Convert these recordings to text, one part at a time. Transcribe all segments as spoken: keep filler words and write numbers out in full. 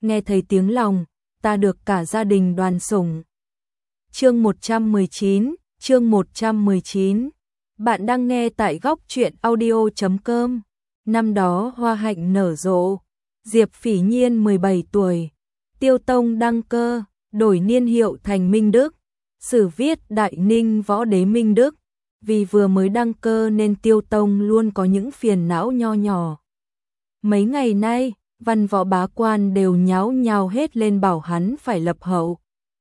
nghe thấy tiếng lòng, ta được cả gia đình đoàn sủng. Chương một trăm mười chín, chương một trăm mười chín. Bạn đang nghe tại góc truyện audio chấm com. Năm đó hoa hạnh nở rộ, Diệp Phỉ Nhiên mười bảy tuổi, Tiêu Tông đăng cơ, đổi niên hiệu thành Minh Đức, sử viết Đại Ninh Võ Đế Minh Đức. Vì vừa mới đăng cơ nên Tiêu Tông luôn có những phiền não nho nhỏ. Mấy ngày nay, văn võ bá quan đều nháo nhào hết lên bảo hắn phải lập hậu.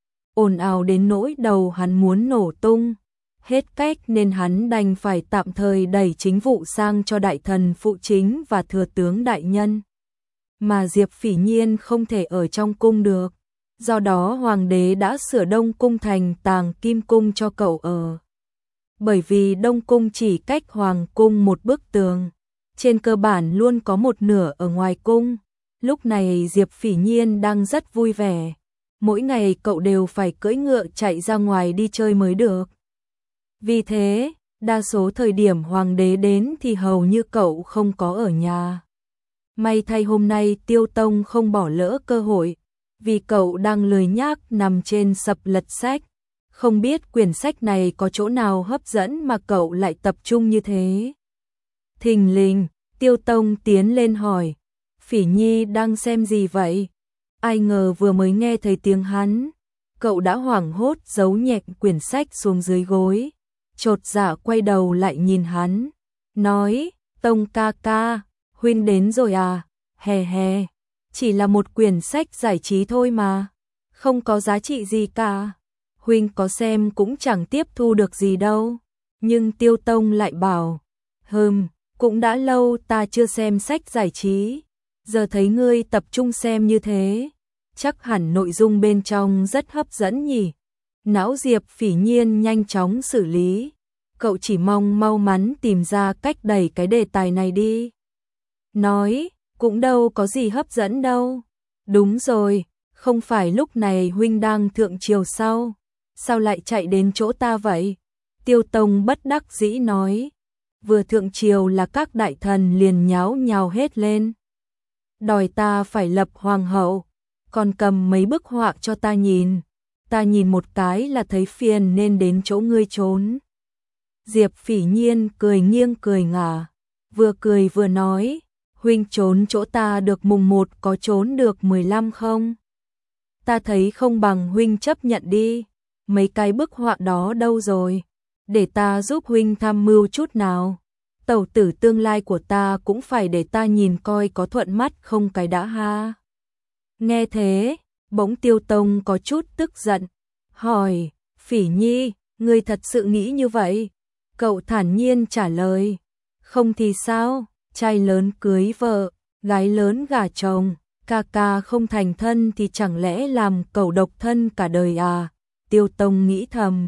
Ồn ào đến nỗi đầu hắn muốn nổ tung. Hết cách nên hắn đành phải tạm thời đẩy chính vụ sang cho đại thần phụ chính và thừa tướng đại nhân. Mà Diệp Phỉ Nhiên không thể ở trong cung được. Do đó hoàng đế đã sửa Đông Cung thành Tàng Kim Cung cho cậu ở. Bởi vì Đông Cung chỉ cách Hoàng Cung một bức tường, trên cơ bản luôn có một nửa ở ngoài cung. Lúc này Diệp Phỉ Nhiên đang rất vui vẻ, mỗi ngày cậu đều phải cưỡi ngựa chạy ra ngoài đi chơi mới được. Vì thế, đa số thời điểm hoàng đế đến thì hầu như cậu không có ở nhà. May thay hôm nay Tiêu Tông không bỏ lỡ cơ hội, vì cậu đang lười nhác nằm trên sập lật sách. Không biết quyển sách này có chỗ nào hấp dẫn mà cậu lại tập trung như thế. Thình lình, Tiêu Tông tiến lên hỏi, Phỉ Nhi đang xem gì vậy? Ai ngờ vừa mới nghe thấy tiếng hắn, cậu đã hoảng hốt giấu nhẹ quyển sách xuống dưới gối, chột dạ quay đầu lại nhìn hắn, nói, Tông ca ca, huynh đến rồi à? Hè hè, chỉ là một quyển sách giải trí thôi mà, không có giá trị gì cả. Huynh có xem cũng chẳng tiếp thu được gì đâu. Nhưng Tiêu Tông lại bảo, hừm, cũng đã lâu ta chưa xem sách giải trí, giờ thấy ngươi tập trung xem như thế, chắc hẳn nội dung bên trong rất hấp dẫn nhỉ. Não Diệp Phỉ Nhiên nhanh chóng xử lý, cậu chỉ mong mau mắn tìm ra cách đẩy cái đề tài này đi. Nói, cũng đâu có gì hấp dẫn đâu. Đúng rồi, không phải lúc này huynh đang thượng triều sao? Sao lại chạy đến chỗ ta vậy? Tiêu Tông bất đắc dĩ nói. Vừa thượng triều là các đại thần liền nháo nhào hết lên. Đòi ta phải lập hoàng hậu, còn cầm mấy bức họa cho ta nhìn. Ta nhìn một cái là thấy phiền nên đến chỗ ngươi trốn. Diệp Phỉ Nhiên cười nghiêng cười ngả, vừa cười vừa nói, huynh trốn chỗ ta được mùng một có trốn được mười lăm không? Ta thấy không bằng huynh chấp nhận đi. Mấy cái bức họa đó đâu rồi? Để ta giúp huynh tham mưu chút nào. Tẩu tử tương lai của ta cũng phải để ta nhìn coi có thuận mắt không cái đã ha. Nghe thế, bỗng Tiêu Tông có chút tức giận, hỏi, Phỉ Nhi, ngươi thật sự nghĩ như vậy? Cậu thản nhiên trả lời, không thì sao, trai lớn cưới vợ, gái lớn gả chồng, ca ca không thành thân thì chẳng lẽ làm cẩu độc thân cả đời à? Tiêu Tông nghĩ thầm,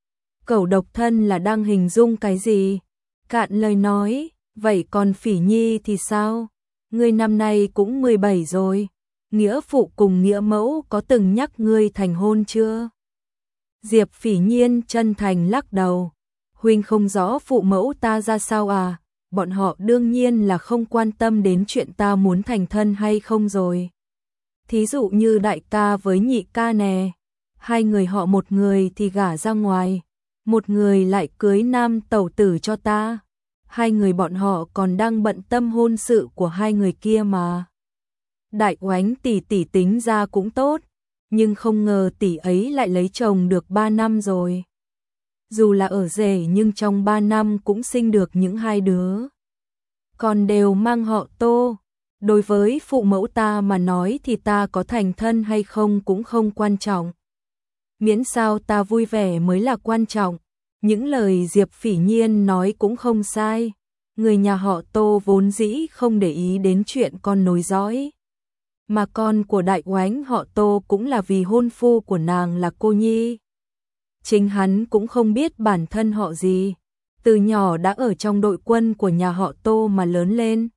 cẩu độc thân là đang hình dung cái gì? Cạn lời nói, vậy còn Phỉ Nhi thì sao? Ngươi năm nay cũng mười bảy rồi, nghĩa phụ cùng nghĩa mẫu có từng nhắc ngươi thành hôn chưa? Diệp Phỉ Nhiên chân thành lắc đầu, huynh không rõ phụ mẫu ta ra sao à? Bọn họ đương nhiên là không quan tâm đến chuyện ta muốn thành thân hay không rồi. Thí dụ như đại ca với nhị ca nè. Hai người họ một người thì gả ra ngoài, một người lại cưới nam tẩu tử cho ta. Hai người bọn họ còn đang bận tâm hôn sự của hai người kia mà. Đại Oánh tỷ tỷ tính ra cũng tốt, nhưng không ngờ tỷ ấy lại lấy chồng được ba năm rồi. Dù là ở rể nhưng trong ba năm cũng sinh được những hai đứa. Còn đều mang họ Tô. Đối với phụ mẫu ta mà nói thì ta có thành thân hay không cũng không quan trọng. Miễn sao ta vui vẻ mới là quan trọng. Những lời Diệp Phỉ Nhiên nói cũng không sai. Người nhà họ Tô vốn dĩ không để ý đến chuyện con nối dõi. Mà con của đại oánh họ Tô cũng là vì hôn phu của nàng là cô nhi. Chính hắn cũng không biết bản thân họ gì. Từ nhỏ đã ở trong đội quân của nhà họ Tô mà lớn lên.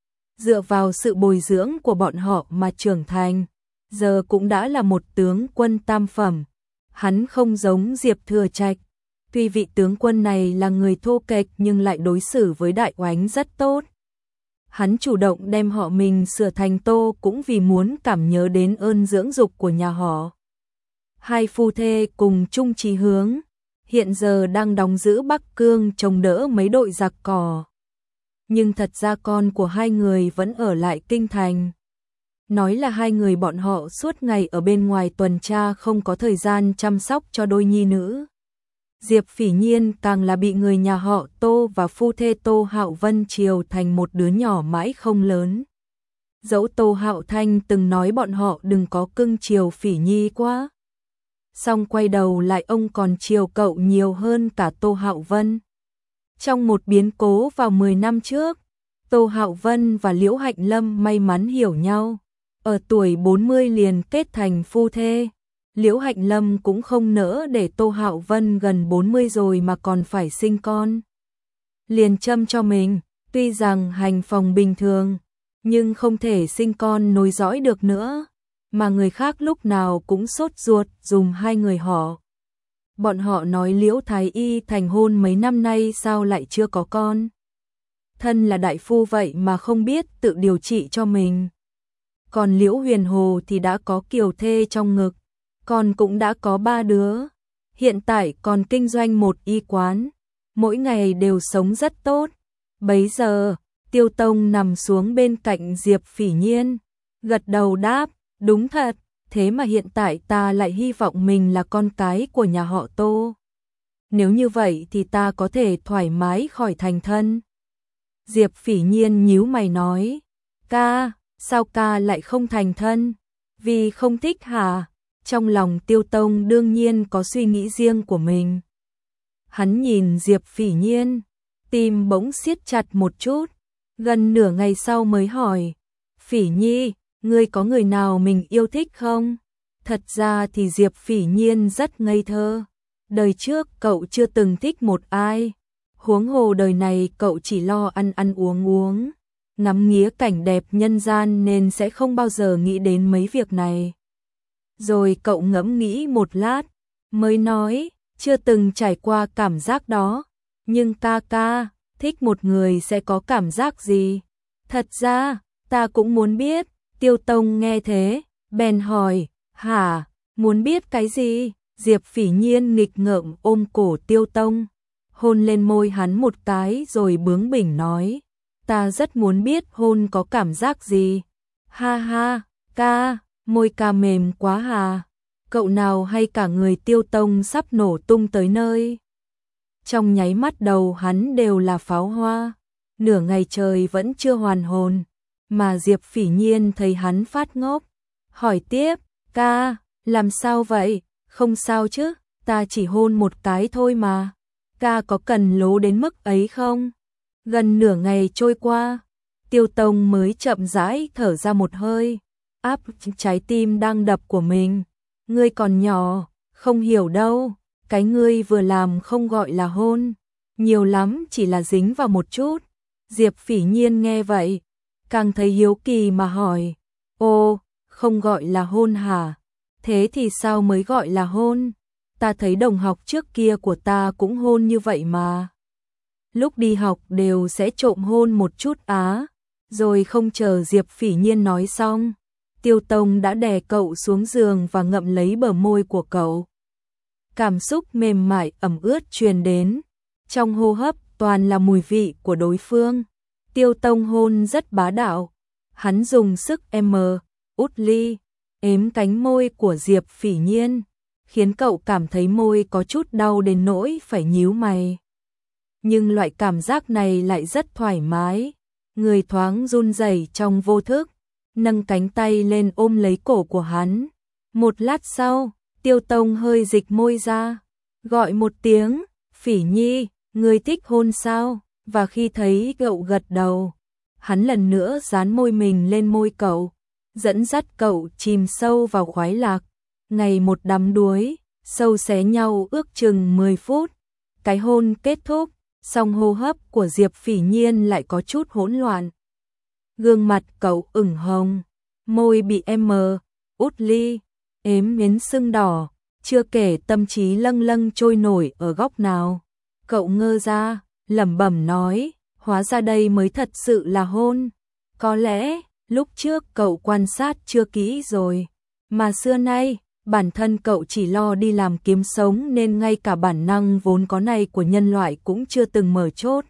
Dựa vào sự bồi dưỡng của bọn họ mà trưởng thành. Giờ cũng đã là một tướng quân tam phẩm. Hắn không giống Diệp Thừa Trạch, tuy vị tướng quân này là người thô kệch nhưng lại đối xử với đại oánh rất tốt. Hắn chủ động đem họ mình sửa thành Tô cũng vì muốn cảm nhớ đến ơn dưỡng dục của nhà họ. Hai phu thê cùng chung chí hướng, hiện giờ đang đóng giữ Bắc Cương chống đỡ mấy đội giặc cỏ. Nhưng thật ra con của hai người vẫn ở lại kinh thành. Nói là hai người bọn họ suốt ngày ở bên ngoài tuần tra không có thời gian chăm sóc cho đôi nhi nữ. Diệp Phỉ Nhiên càng là bị người nhà họ Tô và phu thê Tô Hạo Vân chiều thành một đứa nhỏ mãi không lớn. Dẫu Tô Hạo Thanh từng nói bọn họ đừng có cưng chiều Phỉ Nhi quá. Xong quay đầu lại ông còn chiều cậu nhiều hơn cả Tô Hạo Vân. Trong một biến cố vào mười năm trước, Tô Hạo Vân và Liễu Hạnh Lâm may mắn hiểu nhau. Ở tuổi bốn mươi liền kết thành phu thê. Liễu Hạnh Lâm cũng không nỡ để Tô Hạo Vân gần bốn mươi rồi mà còn phải sinh con. Liền châm cho mình, tuy rằng hành phòng bình thường, nhưng không thể sinh con nối dõi được nữa. Mà người khác lúc nào cũng sốt ruột dùng hai người họ. Bọn họ nói Liễu Thái Y thành hôn mấy năm nay sao lại chưa có con. Thân là đại phu vậy mà không biết tự điều trị cho mình. Còn Liễu Huyền Hồ thì đã có kiều thê trong ngực, con cũng đã có ba đứa. Hiện tại còn kinh doanh một y quán, mỗi ngày đều sống rất tốt. Bấy giờ, Tiêu Tông nằm xuống bên cạnh Diệp Phỉ Nhiên, gật đầu đáp, đúng thật, thế mà hiện tại ta lại hy vọng mình là con cái của nhà họ Tô. Nếu như vậy thì ta có thể thoải mái khỏi thành thân. Diệp Phỉ Nhiên nhíu mày nói, ca, sao ca lại không thành thân? Vì không thích hả? Trong lòng Tiêu Tông đương nhiên có suy nghĩ riêng của mình. Hắn nhìn Diệp Phỉ Nhiên, tim bỗng siết chặt một chút, gần nửa ngày sau mới hỏi, Phỉ Nhi, ngươi có người nào mình yêu thích không? Thật ra thì Diệp Phỉ Nhiên rất ngây thơ. Đời trước cậu chưa từng thích một ai. Huống hồ đời này cậu chỉ lo ăn ăn uống uống, ngắm nghía cảnh đẹp nhân gian nên sẽ không bao giờ nghĩ đến mấy việc này. Rồi cậu ngẫm nghĩ một lát, mới nói, chưa từng trải qua cảm giác đó. Nhưng ca ca, thích một người sẽ có cảm giác gì? Thật ra, ta cũng muốn biết. Tiêu Tông nghe thế, bèn hỏi, hả, muốn biết cái gì? Diệp Phỉ Nhiên nghịch ngợm ôm cổ Tiêu Tông, hôn lên môi hắn một cái rồi bướng bỉnh nói, ta rất muốn biết hôn có cảm giác gì. Ha ha, ca, môi ca mềm quá hà, cậu nào hay cả người Tiêu Tông sắp nổ tung tới nơi. Trong nháy mắt đầu hắn đều là pháo hoa, nửa ngày trời vẫn chưa hoàn hồn. Mà Diệp Phỉ Nhiên thấy hắn phát ngốc, hỏi tiếp, ca, làm sao vậy? Không sao chứ, ta chỉ hôn một cái thôi mà. Ca có cần lố đến mức ấy không? Gần nửa ngày trôi qua, Tiêu Tông mới chậm rãi thở ra một hơi, áp trái tim đang đập của mình. Ngươi còn nhỏ, không hiểu đâu, cái ngươi vừa làm không gọi là hôn, nhiều lắm chỉ là dính vào một chút. Diệp Phỉ Nhiên nghe vậy, càng thấy hiếu kỳ mà hỏi, ô, không gọi là hôn hả? Thế thì sao mới gọi là hôn? Ta thấy đồng học trước kia của ta cũng hôn như vậy mà. Lúc đi học đều sẽ trộm hôn một chút á. Rồi không chờ Diệp Phỉ Nhiên nói xong, Tiêu Tông đã đè cậu xuống giường và ngậm lấy bờ môi của cậu. Cảm xúc mềm mại ẩm ướt truyền đến, trong hô hấp toàn là mùi vị của đối phương. Tiêu Tông hôn rất bá đạo, hắn dùng sức m, út ly, ếm cánh môi của Diệp Phỉ Nhiên, khiến cậu cảm thấy môi có chút đau đến nỗi phải nhíu mày. Nhưng loại cảm giác này lại rất thoải mái, người thoáng run rẩy trong vô thức, nâng cánh tay lên ôm lấy cổ của hắn. Một lát sau, Tiêu Tông hơi dịch môi ra, gọi một tiếng, Phỉ Nhi, ngươi thích hôn sao? Và khi thấy cậu gật đầu, hắn lần nữa dán môi mình lên môi cậu, dẫn dắt cậu chìm sâu vào khoái lạc. Ngày một đắm đuối, sâu xé nhau ước chừng mười phút. Cái hôn kết thúc, song hô hấp của Diệp Phỉ Nhiên lại có chút hỗn loạn. Gương mặt cậu ửng hồng, môi bị m, út ly, ếm miến sưng đỏ, chưa kể tâm trí lâng lâng trôi nổi ở góc nào. Cậu ngơ ra, lẩm bẩm nói, hóa ra đây mới thật sự là hôn. Có lẽ, lúc trước cậu quan sát chưa kỹ rồi, mà xưa nay, bản thân cậu chỉ lo đi làm kiếm sống nên ngay cả bản năng vốn có này của nhân loại cũng chưa từng mở chốt.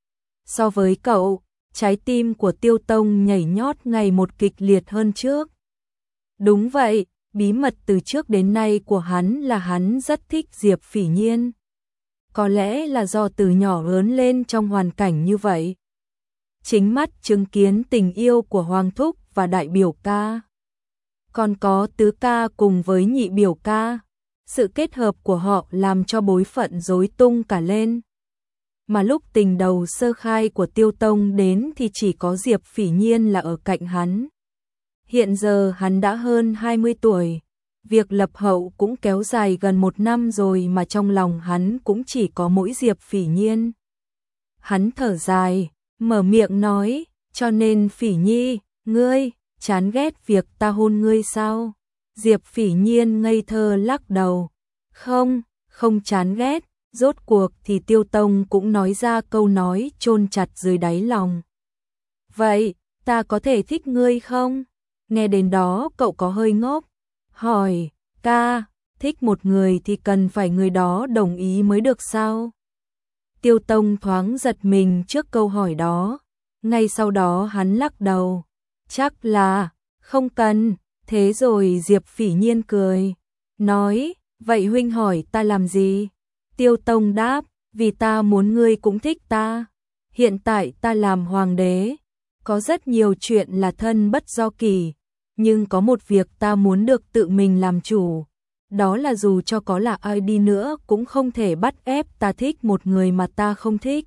So với cậu, trái tim của Tiêu Tông nhảy nhót ngày một kịch liệt hơn trước. Đúng vậy, bí mật từ trước đến nay của hắn là hắn rất thích Diệp Phỉ Nhiên. Có lẽ là do từ nhỏ lớn lên trong hoàn cảnh như vậy. Chính mắt chứng kiến tình yêu của Hoàng Thúc và đại biểu ca. Còn có tứ ca cùng với nhị biểu ca. Sự kết hợp của họ làm cho bối phận rối tung cả lên. Mà lúc tình đầu sơ khai của Tiêu Tông đến thì chỉ có Diệp Phỉ Nhiên là ở cạnh hắn. Hiện giờ hắn đã hơn hai mươi tuổi. Việc lập hậu cũng kéo dài gần một năm rồi mà trong lòng hắn cũng chỉ có mỗi Diệp Phỉ Nhiên. Hắn thở dài, mở miệng nói, cho nên Phỉ Nhi, ngươi, chán ghét việc ta hôn ngươi sao? Diệp Phỉ Nhiên ngây thơ lắc đầu. Không, không chán ghét, rốt cuộc thì Tiêu Tông cũng nói ra câu nói chôn chặt dưới đáy lòng. Vậy, ta có thể thích ngươi không? Nghe đến đó cậu có hơi ngốc. Hỏi, ca, thích một người thì cần phải người đó đồng ý mới được sao? Tiêu Tông thoáng giật mình trước câu hỏi đó. Ngay sau đó hắn lắc đầu. Chắc là, không cần. Thế rồi Diệp Phỉ Nhiên cười. Nói, vậy huynh hỏi ta làm gì? Tiêu Tông đáp, vì ta muốn ngươi cũng thích ta. Hiện tại ta làm hoàng đế. Có rất nhiều chuyện là thân bất do kỳ. Nhưng có một việc ta muốn được tự mình làm chủ. Đó là dù cho có là ai đi nữa cũng không thể bắt ép ta thích một người mà ta không thích.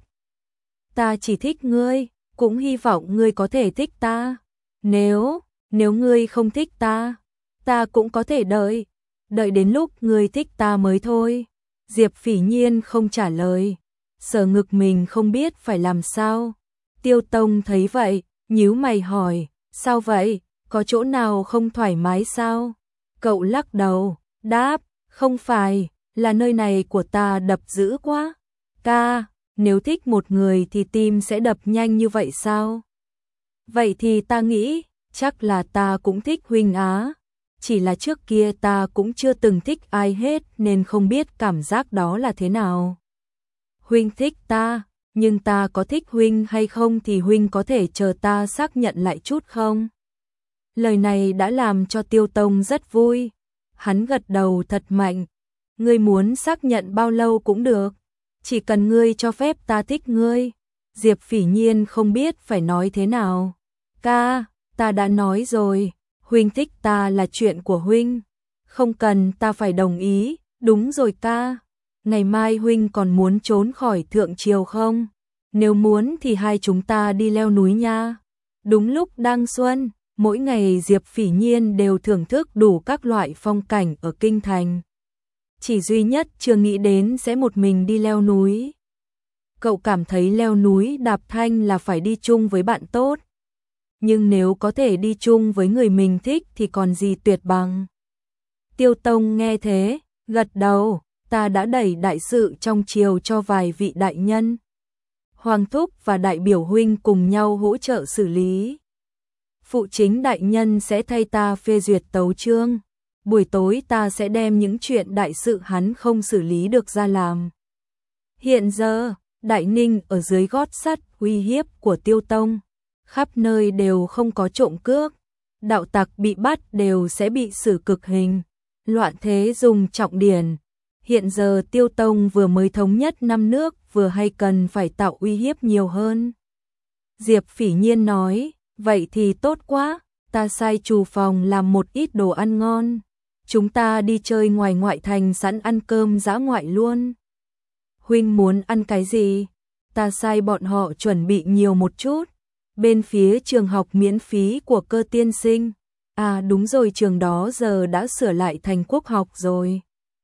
Ta chỉ thích ngươi, cũng hy vọng ngươi có thể thích ta. Nếu, nếu ngươi không thích ta, ta cũng có thể đợi. Đợi đến lúc ngươi thích ta mới thôi. Diệp Phỉ Nhiên không trả lời. Sờ ngực mình không biết phải làm sao. Tiêu Tông thấy vậy, nhíu mày hỏi, sao vậy? Có chỗ nào không thoải mái sao? Cậu lắc đầu, đáp, không phải, là nơi này của ta đập dữ quá. Ca, nếu thích một người thì tim sẽ đập nhanh như vậy sao? Vậy thì ta nghĩ, chắc là ta cũng thích huynh á. Chỉ là trước kia ta cũng chưa từng thích ai hết nên không biết cảm giác đó là thế nào. Huynh thích ta, nhưng ta có thích huynh hay không thì huynh có thể chờ ta xác nhận lại chút không? Lời này đã làm cho Tiêu Tông rất vui. Hắn gật đầu thật mạnh. Ngươi muốn xác nhận bao lâu cũng được. Chỉ cần ngươi cho phép ta thích ngươi. Diệp Phỉ Nhiên không biết phải nói thế nào. Ca, ta đã nói rồi. Huynh thích ta là chuyện của huynh. Không cần ta phải đồng ý. Đúng rồi ca. Ngày mai huynh còn muốn trốn khỏi Thượng Triều không? Nếu muốn thì hai chúng ta đi leo núi nha. Đúng lúc đang xuân. Mỗi ngày Diệp Phỉ Nhiên đều thưởng thức đủ các loại phong cảnh ở kinh thành. Chỉ duy nhất chưa nghĩ đến sẽ một mình đi leo núi. Cậu cảm thấy leo núi đạp thanh là phải đi chung với bạn tốt. Nhưng nếu có thể đi chung với người mình thích thì còn gì tuyệt bằng. Tiêu Tông nghe thế, gật đầu, ta đã đẩy đại sự trong triều cho vài vị đại nhân. Hoàng Thúc và đại biểu huynh cùng nhau hỗ trợ xử lý. Phụ chính đại nhân sẽ thay ta phê duyệt tấu chương. Buổi tối ta sẽ đem những chuyện đại sự hắn không xử lý được ra làm. Hiện giờ, Đại Ninh ở dưới gót sắt uy hiếp của Tiêu Tông. Khắp nơi đều không có trộm cướp. Đạo tặc bị bắt đều sẽ bị xử cực hình. Loạn thế dùng trọng điển. Hiện giờ Tiêu Tông vừa mới thống nhất năm nước vừa hay cần phải tạo uy hiếp nhiều hơn. Diệp Phỉ Nhiên nói. Vậy thì tốt quá, ta sai chủ phòng làm một ít đồ ăn ngon. Chúng ta đi chơi ngoài ngoại thành sẵn ăn cơm dã ngoại luôn. Huynh muốn ăn cái gì? Ta sai bọn họ chuẩn bị nhiều một chút. Bên phía trường học miễn phí của Cơ tiên sinh. À đúng rồi, trường đó giờ đã sửa lại thành quốc học rồi.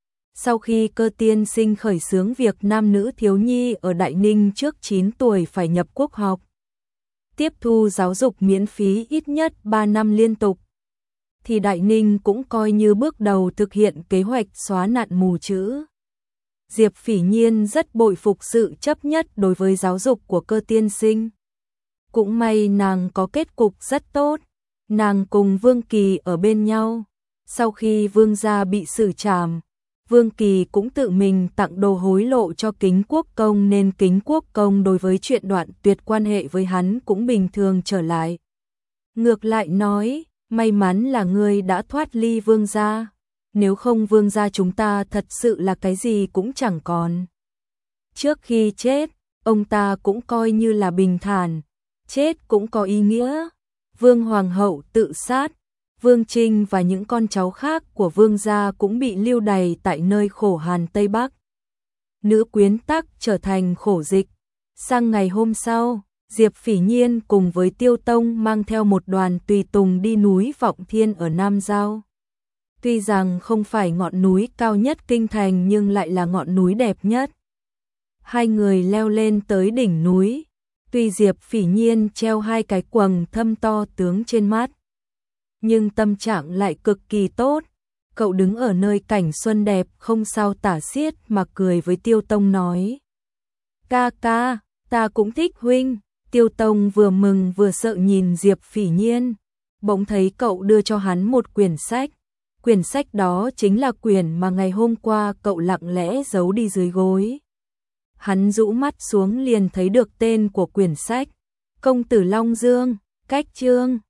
Sau khi Cơ tiên sinh khởi xướng việc nam nữ thiếu nhi ở Đại Ninh trước chín tuổi phải nhập quốc học. Tiếp thu giáo dục miễn phí ít nhất ba năm liên tục, thì Đại Ninh cũng coi như bước đầu thực hiện kế hoạch xóa nạn mù chữ. Diệp Phỉ Nhiên rất bội phục sự chấp nhất đối với giáo dục của Cơ tiên sinh. Cũng may nàng có kết cục rất tốt, nàng cùng Vương Kỳ ở bên nhau. Sau khi Vương gia bị xử trảm, Vương Kỳ cũng tự mình tặng đồ hối lộ cho Kính Quốc Công nên Kính Quốc Công đối với chuyện đoạn tuyệt quan hệ với hắn cũng bình thường trở lại. Ngược lại nói, may mắn là ngươi đã thoát ly Vương gia, nếu không Vương gia chúng ta thật sự là cái gì cũng chẳng còn. Trước khi chết, ông ta cũng coi như là bình thản, chết cũng có ý nghĩa. Vương Hoàng hậu tự sát, Vương Trinh và những con cháu khác của Vương gia cũng bị lưu đày tại nơi khổ hàn Tây Bắc. Nữ quyến tắc trở thành khổ dịch. Sang ngày hôm sau, Diệp Phỉ Nhiên cùng với Tiêu Tông mang theo một đoàn tùy tùng đi núi Vọng Thiên ở Nam Giao. Tuy rằng không phải ngọn núi cao nhất kinh thành nhưng lại là ngọn núi đẹp nhất. Hai người leo lên tới đỉnh núi, tuy Diệp Phỉ Nhiên treo hai cái quầng thâm to tướng trên mắt, nhưng tâm trạng lại cực kỳ tốt. Cậu đứng ở nơi cảnh xuân đẹp không sao tả xiết mà cười với Tiêu Tông nói: "Ca ca, ta cũng thích huynh." Tiêu Tông vừa mừng vừa sợ nhìn Diệp Phỉ Nhiên, bỗng thấy cậu đưa cho hắn một quyển sách. Quyển sách đó chính là quyển mà ngày hôm qua cậu lặng lẽ giấu đi dưới gối. Hắn rũ mắt xuống liền thấy được tên của quyển sách: Công tử Long Dương, cách chương.